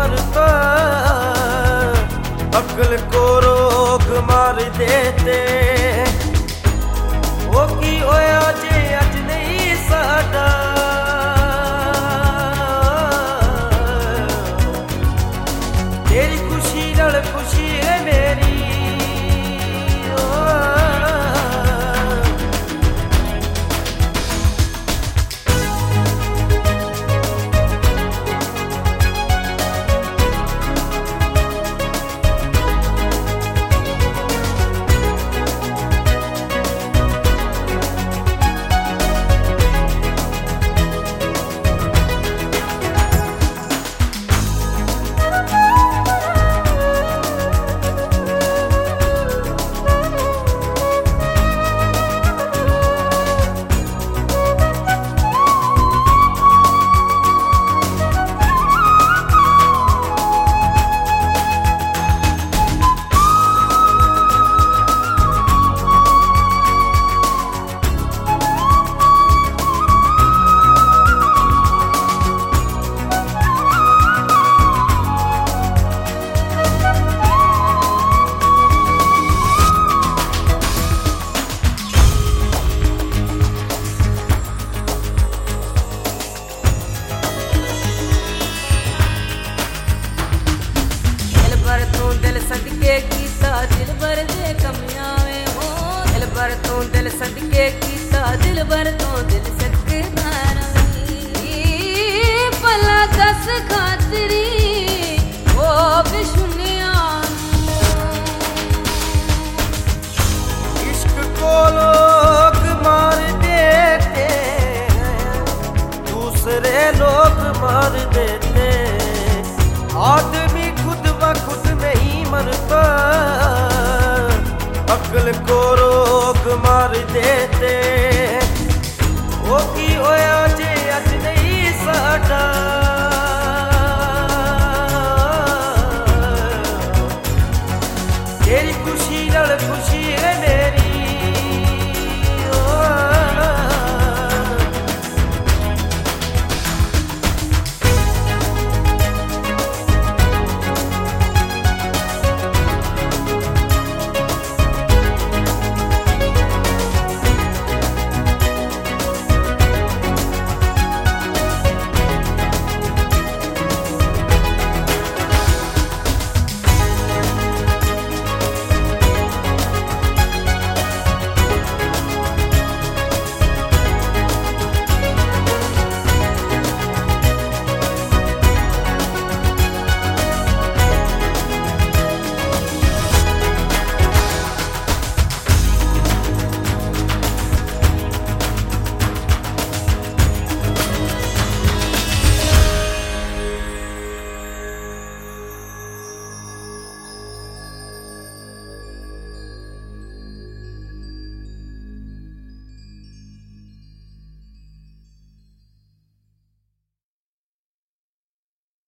मरता, अक्ल को रोग मार देते। वो की होया जे अज नहीं साडा, तेरी खुशी नाल खुशी है मेरी। दिल सदके कीता दिल भर दे कमियां में हो, दिल भर तो दिल सदके कीता दिल भर तो दिल सकदा नहीं। भला दस खातरी ओ बिशुनिया, इश्क को लोग मार देते हैं, दूसरे लोग मार देते। आदमी खुद ब खुद नहीं मरता, अक्ल को रोग मार देते। वो की होया जे अज नहीं साडा, तेरी खुशी नाल खुशी है मेरी।